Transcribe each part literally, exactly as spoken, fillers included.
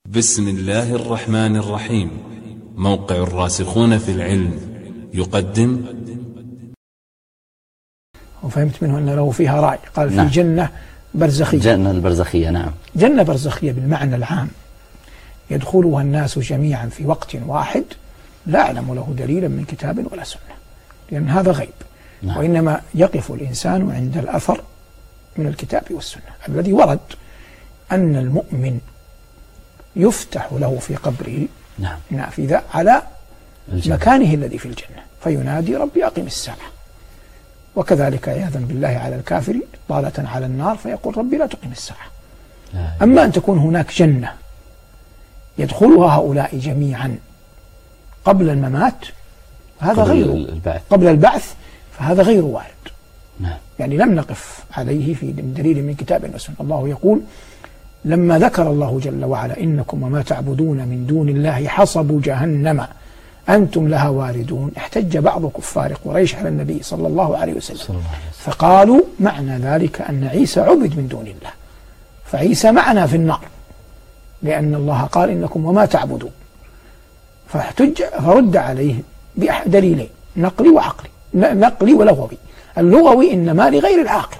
بسم الله الرحمن الرحيم. موقع الراسخون في العلم يقدم. وفهمت منه أن له فيها رأي. قال نعم. في جنة برزخية. جنة البرزخية. نعم. جنة برزخية بالمعنى العام يدخلها الناس جميعا في وقت واحد، لا أعلم له دليلا من كتاب ولا سنة، لأن هذا غيب. نعم. وإنما يقف الإنسان عند الأثر من الكتاب والسنة الذي ورد أن المؤمن يفتح له في قبره نعم. نافذة على الجنة. مكانه الذي في الجنة، فينادي ربي أقم الساعة. وكذلك عياذا بالله على الكافر طالة على النار فيقول ربي لا تقم الساعة. لا. أما أن تكون هناك جنة يدخلها هؤلاء جميعا قبل الممات هذا غير البعث. قبل البعث فهذا غير وارد. نعم. يعني لم نقف عليه في دليل من كتاب وسنة. الله يقول لما ذكر الله جل وعلا إنكم وما تعبدون من دون الله حصب جهنم أنتم لها واردون، احتج بعض كفار قريش على النبي صلى الله عليه وسلم فقالوا معنى ذلك أن عيسى عبد من دون الله، فعيسى معنا في النار لأن الله قال إنكم وما تعبدون. فاحتج فرد عليه بدليلين نقلي وعقلي، نقلي ولغوي. اللغوي إنما لغير العاقل،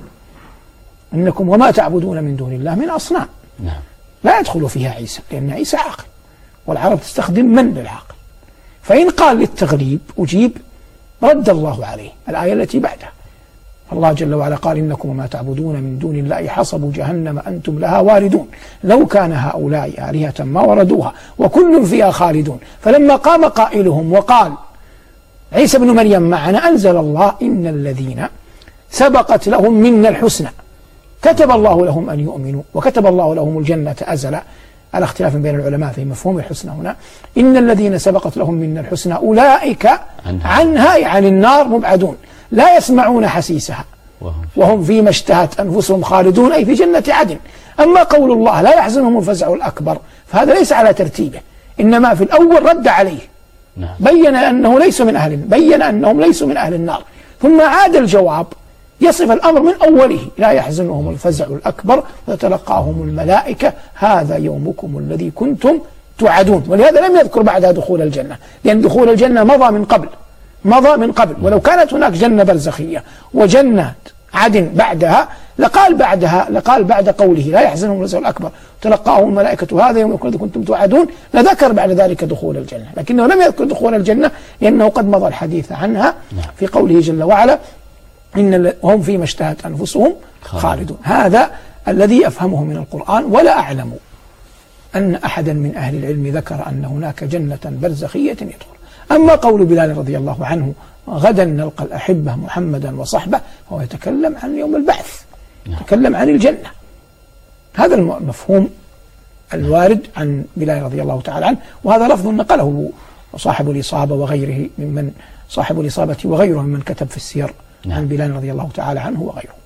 إنكم وما تعبدون من دون الله من أصنام. نعم. لا يدخل فيها عيسى لأن عيسى عاقل، والعرب تستخدم من للعاقل. فإن قال للتغليب أجيب رد الله عليه الآية التي بعدها. الله جل وعلا قال إنكم وما تعبدون من دون الله حصب جهنم أنتم لها واردون لو كان هؤلاء آلهة ما وردوها وكل فيها خالدون. فلما قام قائلهم وقال عيسى بن مريم معنا أنزل الله إن الذين سبقت لهم منا الحسنى كتب الله لهم أن يؤمنوا وكتب الله لهم الجنة أزلا، على اختلاف بين العلماء في مفهوم الحسنى هنا. إن الذين سبقت لهم منا الحسنى أولئك عنها, عنها عن النار مبعدون لا يسمعون حسيسها وهم فيما اشتهت أنفسهم خالدون، أي في جنة عدن. أما قول الله لا يحزنهم الفزع الأكبر فهذا ليس على ترتيبه، إنما في الأول رد عليه. نعم. بين أنه ليس من أهل بين أنهم ليسوا من أهل النار، ثم عاد الجواب يصف الأمر من أوله لا يحزنهم الفزع الأكبر وتلقاهم الملائكة هذا يومكم الذي كنتم توعدون. ولهذا لم يذكر بعدها دخول الجنة، لأن دخول الجنة مضى من قبل مضى من قبل ولو كانت هناك جنة برزخية وجنة عدن بعدها لقال بعدها لقال بعد قوله لا يحزنهم الفزع الأكبر وتلقاهم الملائكة هذا يومكم الذي كنتم توعدون لذكر بعد ذلك دخول الجنة، لكنه لم يذكر دخول الجنة لأنه قد مضى الحديث عنها في قوله جل وعلا إن هم فيما اشتهت أنفسهم خالدون. هذا الذي أفهمه من القرآن، ولا أعلم أن أحدا من أهل العلم ذكر أن هناك جنة برزخية يدخل. أما قول بلال رضي الله عنه غدا نلقى الأحبة محمدا وصحبه هو يتكلم عن يوم البعث، يتكلم عن الجنة. هذا المفهوم الوارد عن بلال رضي الله تعالى عنه، وهذا لفظ نقله صاحب الإصابة وغيره ممن صاحب الإصابة وغيره ممن كتب في السير عن بلال رضي الله تعالى عنه وغيره.